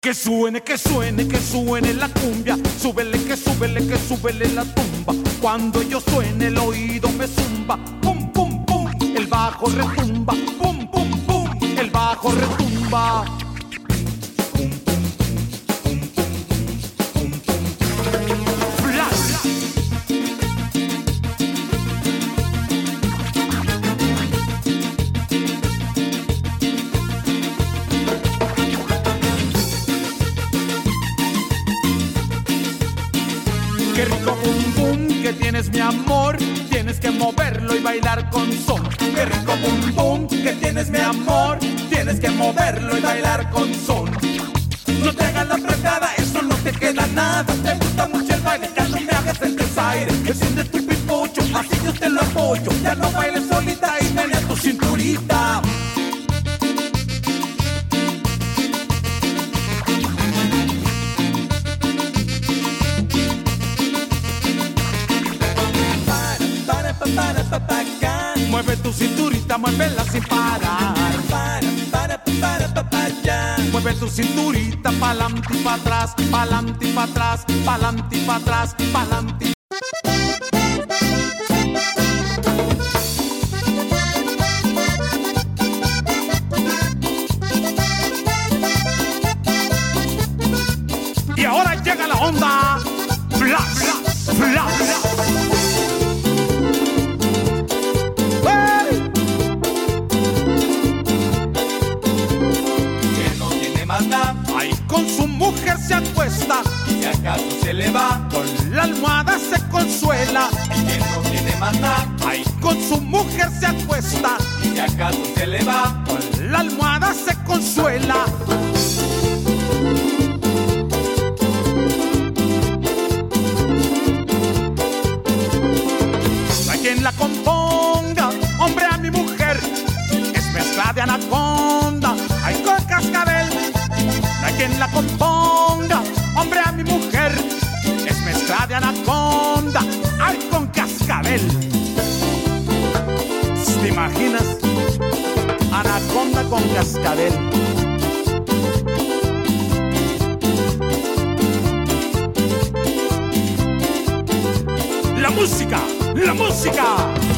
que suene la cumbia. Súbele, que súbele la tumba. Cuando yo suene el oído me zumba. Pum, pum, pum, el bajo retumba. Pum, pum, pum, el bajo retumba. Qué rico bum bum que tienes, mi amor. Tienes que moverlo y bailar con son. Qué rico bum bum que tienes, mi amor. Tienes que moverlo y bailar con son. No te hagas la apretada, eso no te queda nada. Te gusta mucho el baile, ya no me hagas el desaire. Enciende tu pipocho, así yo te lo apoyo. Ya no bailes solita y menea tu cinturita. Mueve tu cinturita, muévela sin parar. Mueve tu cinturita pa'lante y pa' atrás, pa'lante y pa' atrás, pa'lante y pa' atrás, pa'lante. Y ahora llega la onda Flash, Flash. Ay, con su mujer se acuesta y si acaso se le va, con la almohada se consuela. que no tiene más nada. Ay, con su mujer se acuesta Y si acaso se le va, con la almohada se consuela. No hay quien la componga, hombre a mi mujer, es mezcla de anaconda, ay con cascabel. No hay quien la componga, hombre a mi mujer, es mezcla de anaconda, ay con cascabel. ¿Te imaginas? Anaconda con cascabel. La música, la música.